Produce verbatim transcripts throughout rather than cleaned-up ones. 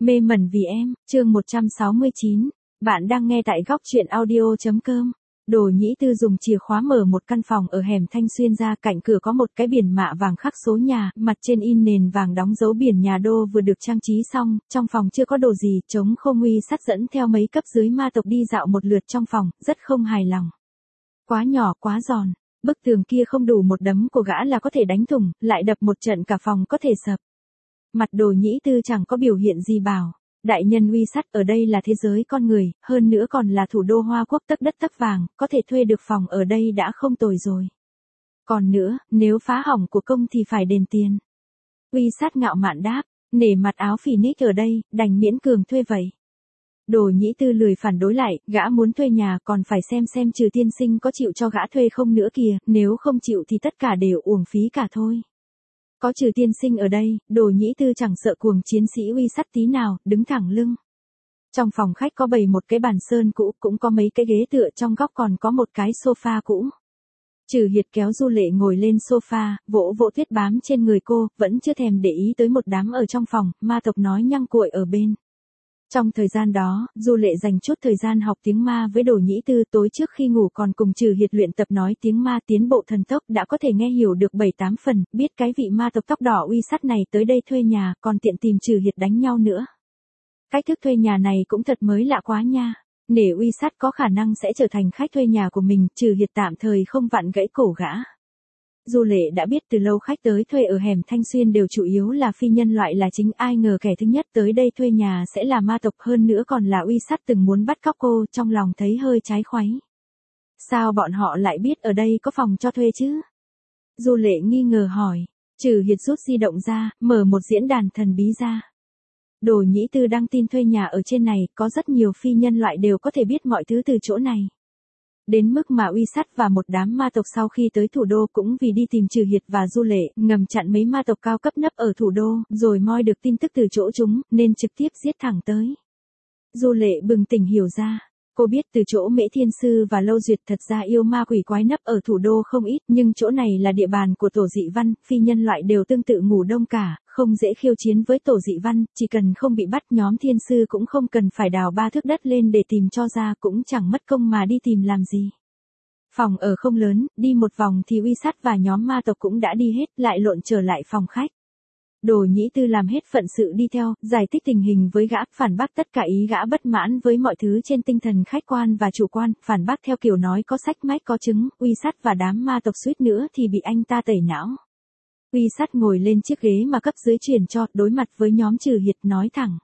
Mê mẩn vì em, chương một trăm sáu mươi chín. Bạn đang nghe tại góc truyện audio.com. Đồ Nhĩ Tư dùng chìa khóa mở một căn phòng ở hẻm Thanh Xuyên ra, cạnh cửa có một cái biển mạ vàng khắc số nhà, mặt trên in nền vàng đóng dấu biển nhà đô vừa được trang trí xong, trong phòng chưa có đồ gì, trống không. Uy Sắt dẫn theo mấy cấp dưới ma tộc đi dạo một lượt trong phòng, rất không hài lòng. Quá nhỏ, quá giòn, bức tường kia không đủ một đấm của gã là có thể đánh thủng, lại đập một trận cả phòng có thể sập. Mặt Đồ Nhĩ Tư chẳng có biểu hiện gì, bảo: đại nhân Uy Sắt, ở đây là thế giới con người, hơn nữa còn là thủ đô Hoa Quốc tấc đất tấc vàng, có thể thuê được phòng ở đây đã không tồi rồi. Còn nữa, nếu phá hỏng của công thì phải đền tiền. Uy Sắt ngạo mạn đáp, nể mặt áo Phoenix ở đây, đành miễn cường thuê vậy. Đồ Nhĩ Tư lười phản đối lại, gã muốn thuê nhà còn phải xem xem Trừ tiên sinh có chịu cho gã thuê không nữa kìa, nếu không chịu thì tất cả đều uổng phí cả thôi. Có Trừ tiên sinh ở đây, Đồ Nhĩ Tư chẳng sợ cuồng chiến sĩ Uy Sắt tí nào, đứng thẳng lưng. Trong phòng khách có bày một cái bàn sơn cũ, cũng có mấy cái ghế tựa, trong góc còn có một cái sofa cũ. Trừ Hiệt kéo Du Lệ ngồi lên sofa, vỗ vỗ tuyết bám trên người cô, vẫn chưa thèm để ý tới một đám ở trong phòng, ma tộc nói nhăng cuội ở bên. Trong thời gian đó, Du Lệ dành chút thời gian học tiếng ma với Đồ Nhĩ Tư, tối trước khi ngủ còn cùng Trừ Hiệt luyện tập nói tiếng ma, tiến bộ thần tốc, đã có thể nghe hiểu được bảy tám phần, biết cái vị ma tộc tóc đỏ Uy Sắt này tới đây thuê nhà, còn tiện tìm Trừ Hiệt đánh nhau nữa. Cách thức thuê nhà này cũng thật mới lạ quá nha. Nể Uy Sắt có khả năng sẽ trở thành khách thuê nhà của mình, Trừ Hiệt tạm thời không vặn gãy cổ gã. Du Lệ đã biết từ lâu khách tới thuê ở hẻm Thanh Xuyên đều chủ yếu là phi nhân loại là chính, ai ngờ kẻ thứ nhất tới đây thuê nhà sẽ là ma tộc, hơn nữa còn là Uy Sắt từng muốn bắt cóc cô, trong lòng thấy hơi trái khoáy. Sao bọn họ lại biết ở đây có phòng cho thuê chứ? Du Lệ nghi ngờ hỏi. Trừ Hiệt rút di động ra, mở một diễn đàn thần bí ra. Đồ Nhĩ Tư đăng tin thuê nhà ở trên này, có rất nhiều phi nhân loại đều có thể biết mọi thứ từ chỗ này. Đến mức mà Uy Sắt và một đám ma tộc sau khi tới thủ đô cũng vì đi tìm Trừ Hiệt và Du Lệ, ngầm chặn mấy ma tộc cao cấp nấp ở thủ đô, rồi moi được tin tức từ chỗ chúng, nên trực tiếp giết thẳng tới. Du Lệ bừng tỉnh hiểu ra. Cô biết từ chỗ Mễ Thiên Sư và Lâu Duyệt thật ra yêu ma quỷ quái nấp ở thủ đô không ít, nhưng chỗ này là địa bàn của Tổ Dị Văn, phi nhân loại đều tương tự ngủ đông cả, không dễ khiêu chiến với Tổ Dị Văn, chỉ cần không bị bắt nhóm Thiên Sư cũng không cần phải đào ba thước đất lên để tìm cho ra, cũng chẳng mất công mà đi tìm làm gì. Phòng ở không lớn, đi một vòng thì Uy Sắt và nhóm ma tộc cũng đã đi hết, lại lộn trở lại phòng khách. Đồ Nhĩ Tư làm hết phận sự đi theo, giải thích tình hình với gã, phản bác tất cả ý gã bất mãn với mọi thứ trên tinh thần khách quan và chủ quan, phản bác theo kiểu nói có sách mách có chứng, Uy Sắt và đám ma tộc suýt nữa thì bị anh ta tẩy não. Uy Sắt ngồi lên chiếc ghế mà cấp dưới truyền cho, đối mặt với nhóm Trừ Hiệt nói thẳng.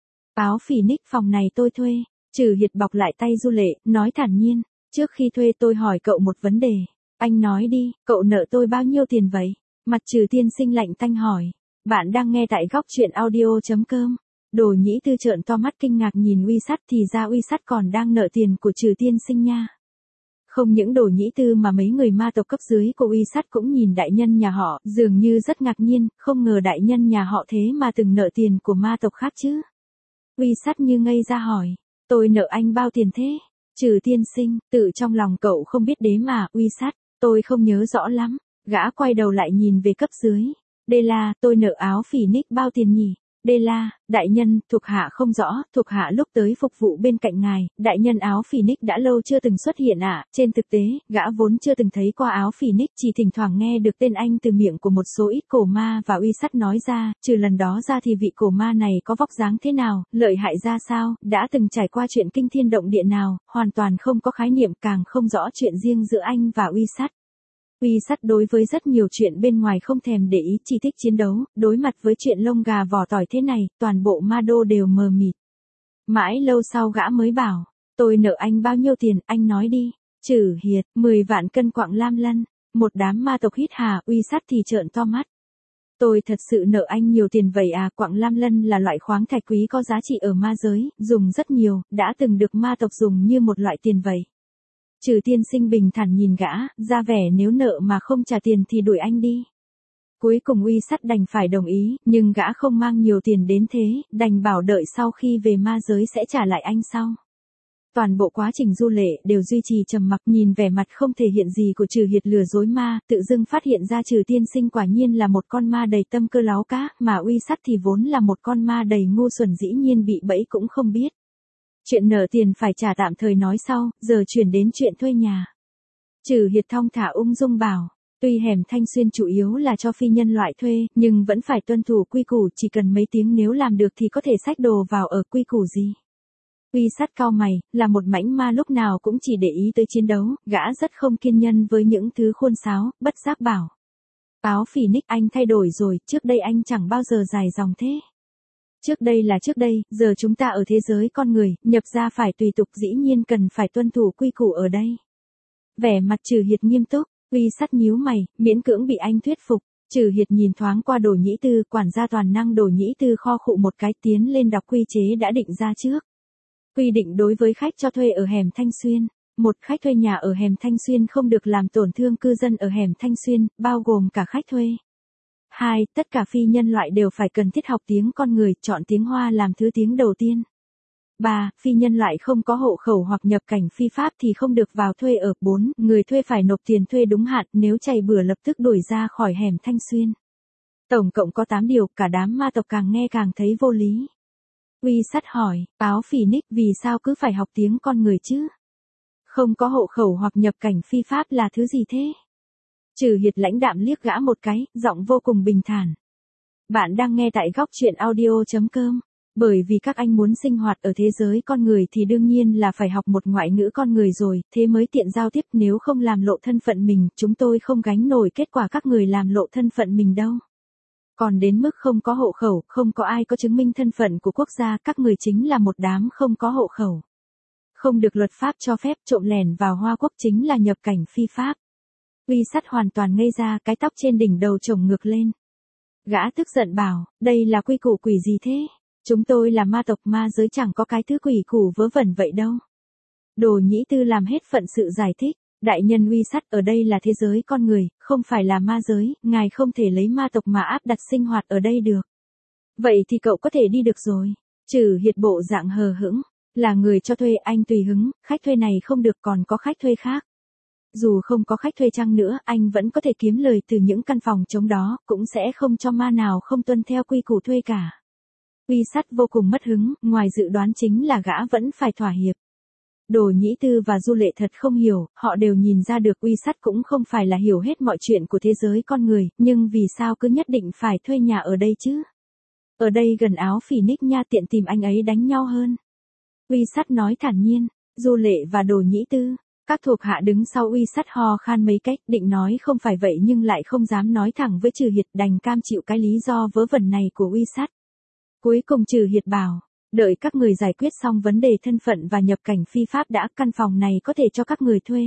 Áo Phoenix, phòng này tôi thuê. Trừ Hiệt bọc lại tay Du Lệ, nói thản nhiên, trước khi thuê tôi hỏi cậu một vấn đề. Anh nói đi, cậu nợ tôi bao nhiêu tiền vậy? Mặt Trừ tiên sinh lạnh tanh hỏi. Bạn đang nghe tại góc truyện audio.com. Đồ Nhĩ Tư trợn to mắt kinh ngạc nhìn Uy Sắt, thì ra Uy Sắt còn đang nợ tiền của Trừ tiên sinh nha. Không những Đồ Nhĩ Tư mà mấy người ma tộc cấp dưới của Uy Sắt cũng nhìn đại nhân nhà họ, dường như rất ngạc nhiên, không ngờ đại nhân nhà họ thế mà từng nợ tiền của ma tộc khác chứ. Uy Sắt như ngây ra hỏi, tôi nợ anh bao tiền thế? Trừ tiên sinh, tự trong lòng cậu không biết đếm mà. Uy Sắt, tôi không nhớ rõ lắm. Gã quay đầu lại nhìn về cấp dưới. Đê La, tôi nợ áo Phoenix bao tiền nhỉ? Đê La, đại nhân, thuộc hạ không rõ, thuộc hạ lúc tới phục vụ bên cạnh ngài, đại nhân áo Phoenix đã lâu chưa từng xuất hiện ạ. À. Trên thực tế, gã vốn chưa từng thấy qua áo Phoenix, chỉ thỉnh thoảng nghe được tên anh từ miệng của một số ít cổ ma và Uy Sắt nói ra, trừ lần đó ra thì vị cổ ma này có vóc dáng thế nào, lợi hại ra sao, đã từng trải qua chuyện kinh thiên động địa nào, hoàn toàn không có khái niệm, càng không rõ chuyện riêng giữa anh và Uy Sắt. Uy Sắt đối với rất nhiều chuyện bên ngoài không thèm để ý, chỉ thích chiến đấu, đối mặt với chuyện lông gà vỏ tỏi thế này, toàn bộ ma đô đều mờ mịt. Mãi lâu sau gã mới bảo, tôi nợ anh bao nhiêu tiền, anh nói đi. Trừ Hiệt, mười vạn cân quặng lam lân. Một đám ma tộc hít hà, Uy Sắt thì trợn to mắt. Tôi thật sự nợ anh nhiều tiền vậy à? Quặng lam lân là loại khoáng thạch quý có giá trị ở ma giới, dùng rất nhiều, đã từng được ma tộc dùng như một loại tiền vậy. Trừ tiên sinh bình thản nhìn gã, ra vẻ nếu nợ mà không trả tiền thì đuổi anh đi. Cuối cùng Uy Sắt đành phải đồng ý, nhưng gã không mang nhiều tiền đến thế, đành bảo đợi sau khi về ma giới sẽ trả lại anh sau. Toàn bộ quá trình Du Lệ đều duy trì trầm mặc, nhìn vẻ mặt không thể hiện gì của Trừ Hiệt lừa dối ma, tự dưng phát hiện ra Trừ tiên sinh quả nhiên là một con ma đầy tâm cơ láo cá, mà Uy Sắt thì vốn là một con ma đầy ngu xuẩn, dĩ nhiên bị bẫy cũng không biết. Chuyện nợ tiền phải trả tạm thời nói sau, giờ chuyển đến chuyện thuê nhà. Trừ Hiệt thong thả ung dung bảo, tuy hẻm Thanh Xuyên chủ yếu là cho phi nhân loại thuê, nhưng vẫn phải tuân thủ quy củ, chỉ cần mấy tiếng nếu làm được thì có thể xách đồ vào ở, quy củ gì. Uy Sắt cau mày, là một mãnh ma lúc nào cũng chỉ để ý tới chiến đấu, gã rất không kiên nhân với những thứ khôn sáo, bất giác bảo. Áo phỉ nick anh thay đổi rồi, trước đây anh chẳng bao giờ dài dòng thế. Trước đây là trước đây, giờ chúng ta ở thế giới con người, nhập ra phải tùy tục, dĩ nhiên cần phải tuân thủ quy củ ở đây. Vẻ mặt Trừ Hiệt nghiêm túc, Uy Sắt nhíu mày, miễn cưỡng bị anh thuyết phục. Trừ Hiệt nhìn thoáng qua Đồ Nhĩ Tư, quản gia toàn năng Đồ Nhĩ Tư kho khụ một cái, tiến lên đọc quy chế đã định ra trước. Quy định đối với khách cho thuê ở hẻm Thanh Xuyên. Một, khách thuê nhà ở hẻm Thanh Xuyên không được làm tổn thương cư dân ở hẻm Thanh Xuyên, bao gồm cả khách thuê. Hai, tất cả phi nhân loại đều phải cần thiết học tiếng con người, chọn tiếng Hoa làm thứ tiếng đầu tiên. Ba, phi nhân loại không có hộ khẩu hoặc nhập cảnh phi pháp thì không được vào thuê ở. Bốn, người thuê phải nộp tiền thuê đúng hạn, nếu chạy bừa lập tức đuổi ra khỏi hẻm Thanh Xuyên. Tổng cộng có tám điều, cả đám ma tộc càng nghe càng thấy vô lý. Uy Sắt hỏi, Áo phỉ nick vì sao cứ phải học tiếng con người chứ? Không có hộ khẩu hoặc nhập cảnh phi pháp là thứ gì thế? Trừ Hiệt lãnh đạm liếc gã một cái, giọng vô cùng bình thản. Bạn đang nghe tại góc truyện audio.com. Bởi vì các anh muốn sinh hoạt ở thế giới con người thì đương nhiên là phải học một ngoại ngữ con người rồi, thế mới tiện giao tiếp, nếu không làm lộ thân phận mình, chúng tôi không gánh nổi kết quả các người làm lộ thân phận mình đâu. Còn đến mức không có hộ khẩu, không có ai có chứng minh thân phận của quốc gia, các người chính là một đám không có hộ khẩu. Không được luật pháp cho phép, trộm lẻn vào Hoa Quốc chính là nhập cảnh phi pháp. Uy Sắt hoàn toàn ngây ra, cái tóc trên đỉnh đầu chổng ngược lên. Gã tức giận bảo, đây là quy củ quỷ gì thế? Chúng tôi là ma tộc, ma giới chẳng có cái thứ quỷ củ vớ vẩn vậy đâu. Đồ Nhĩ Tư làm hết phận sự giải thích. Đại nhân Uy Sắt, ở đây là thế giới con người, không phải là ma giới, ngài không thể lấy ma tộc mà áp đặt sinh hoạt ở đây được. Vậy thì cậu có thể đi được rồi. Trừ Hiệt bộ dạng hờ hững, là người cho thuê anh tùy hứng, khách thuê này không được, còn có khách thuê khác. Dù không có khách thuê chăng nữa, anh vẫn có thể kiếm lời từ những căn phòng trống đó, cũng sẽ không cho ma nào không tuân theo quy củ thuê cả. Uy Sắt vô cùng mất hứng, ngoài dự đoán chính là gã vẫn phải thỏa hiệp. Đồ Nhĩ Tư và Du Lệ thật không hiểu, họ đều nhìn ra được Uy Sắt cũng không phải là hiểu hết mọi chuyện của thế giới con người, nhưng vì sao cứ nhất định phải thuê nhà ở đây chứ? Ở đây gần Áo phỉ nick nha, tiện tìm anh ấy đánh nhau hơn. Uy Sắt nói thản nhiên. Du Lệ và Đồ Nhĩ Tư, các thuộc hạ đứng sau Uy Sắt ho khan mấy cách, định nói không phải vậy nhưng lại không dám nói thẳng với Trừ Hiệt, đành cam chịu cái lý do vớ vẩn này của Uy Sắt. Cuối cùng Trừ Hiệt bảo, đợi các người giải quyết xong vấn đề thân phận và nhập cảnh phi pháp đã, căn phòng này có thể cho các người thuê.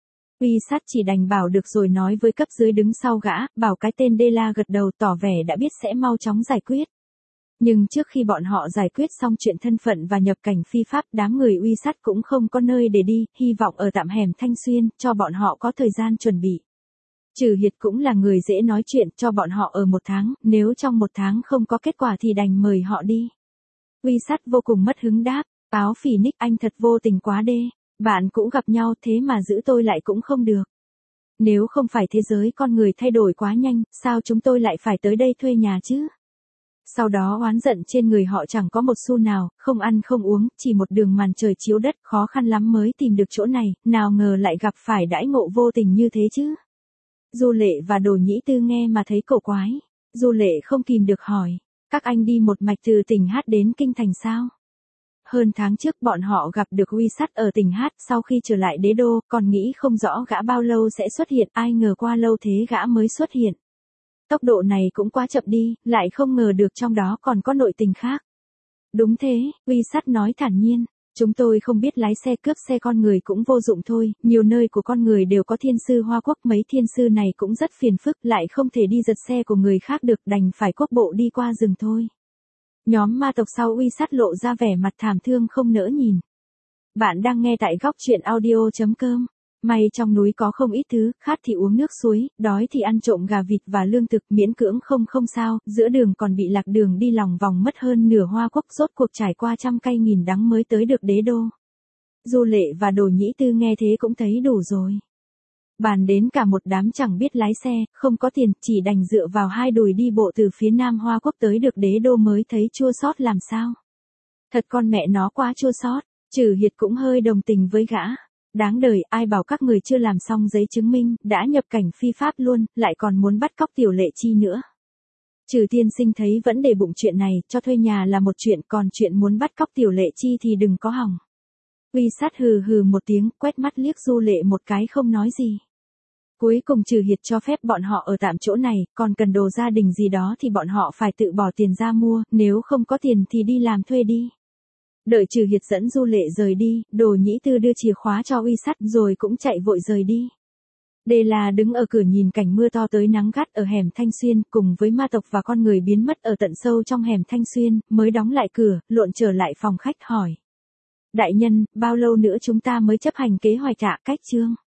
Uy Sắt chỉ đành bảo được rồi nói với cấp dưới đứng sau gã, bảo cái tên Đê La gật đầu tỏ vẻ đã biết sẽ mau chóng giải quyết. Nhưng trước khi bọn họ giải quyết xong chuyện thân phận và nhập cảnh phi pháp, đám người Uy Sắt cũng không có nơi để đi, hy vọng ở tạm hẻm Thanh Xuyên, cho bọn họ có thời gian chuẩn bị. Trừ Hiệt cũng là người dễ nói chuyện, cho bọn họ ở một tháng, nếu trong một tháng không có kết quả thì đành mời họ đi. Uy Sắt vô cùng mất hứng đáp, Áo phỉ nick anh thật vô tình quá đê, bạn cũng gặp nhau thế mà giữ tôi lại cũng không được. Nếu không phải thế giới con người thay đổi quá nhanh, sao chúng tôi lại phải tới đây thuê nhà chứ? Sau đó oán giận trên người họ chẳng có một xu nào, không ăn không uống, chỉ một đường màn trời chiếu đất, khó khăn lắm mới tìm được chỗ này, nào ngờ lại gặp phải đãi ngộ vô tình như thế chứ. Du Lệ và Đồ Nhĩ Tư nghe mà thấy cổ quái. Du Lệ không kìm được hỏi, các anh đi một mạch từ tỉnh Hát đến Kinh Thành sao? Hơn tháng trước bọn họ gặp được Uy Sắt ở tỉnh Hát, sau khi trở lại đế đô, còn nghĩ không rõ gã bao lâu sẽ xuất hiện, ai ngờ qua lâu thế gã mới xuất hiện. Tốc độ này cũng quá chậm đi, lại không ngờ được trong đó còn có nội tình khác. Đúng thế, Uy Sắt nói thản nhiên, chúng tôi không biết lái xe, cướp xe con người cũng vô dụng thôi, nhiều nơi của con người đều có thiên sư Hoa Quốc, mấy thiên sư này cũng rất phiền phức, lại không thể đi giật xe của người khác được, đành phải quốc bộ đi qua rừng thôi. Nhóm ma tộc sau Uy Sắt lộ ra vẻ mặt thảm thương không nỡ nhìn. Bạn đang nghe tại góc truyện audio.com. May trong núi có không ít thứ, khát thì uống nước suối, đói thì ăn trộm gà vịt và lương thực, miễn cưỡng không không sao, giữa đường còn bị lạc đường đi lòng vòng mất hơn nửa Hoa Quốc, rốt cuộc trải qua trăm cay nghìn đắng mới tới được đế đô. Du Lệ và Đồ Nhĩ Tư nghe thế cũng thấy đủ rồi. Bàn đến cả một đám chẳng biết lái xe, không có tiền, chỉ đành dựa vào hai đùi đi bộ từ phía Nam Hoa Quốc tới được đế đô mới thấy chua xót làm sao. Thật con mẹ nó quá chua xót. Trừ Hiệt cũng hơi đồng tình với gã. Đáng đời, ai bảo các người chưa làm xong giấy chứng minh, đã nhập cảnh phi pháp luôn, lại còn muốn bắt cóc Tiểu Lệ Chi nữa. Trừ tiên sinh thấy vẫn để bụng chuyện này, cho thuê nhà là một chuyện, còn chuyện muốn bắt cóc Tiểu Lệ Chi thì đừng có hỏng. Uy Sát hừ hừ một tiếng, quét mắt liếc Du Lệ một cái không nói gì. Cuối cùng Trừ Hiệt cho phép bọn họ ở tạm chỗ này, còn cần đồ gia đình gì đó thì bọn họ phải tự bỏ tiền ra mua, nếu không có tiền thì đi làm thuê đi. Đợi Trừ Hiệt dẫn Du Lệ rời đi, Đồ Nhĩ Tư đưa chìa khóa cho Uy Sắt rồi cũng chạy vội rời đi. Đề là đứng ở cửa nhìn cảnh mưa to tới nắng gắt ở hẻm Thanh Xuyên, cùng với ma tộc và con người biến mất ở tận sâu trong hẻm Thanh Xuyên, mới đóng lại cửa, lộn trở lại phòng khách hỏi. Đại nhân, bao lâu nữa chúng ta mới chấp hành kế hoạch ạ? Cách chương?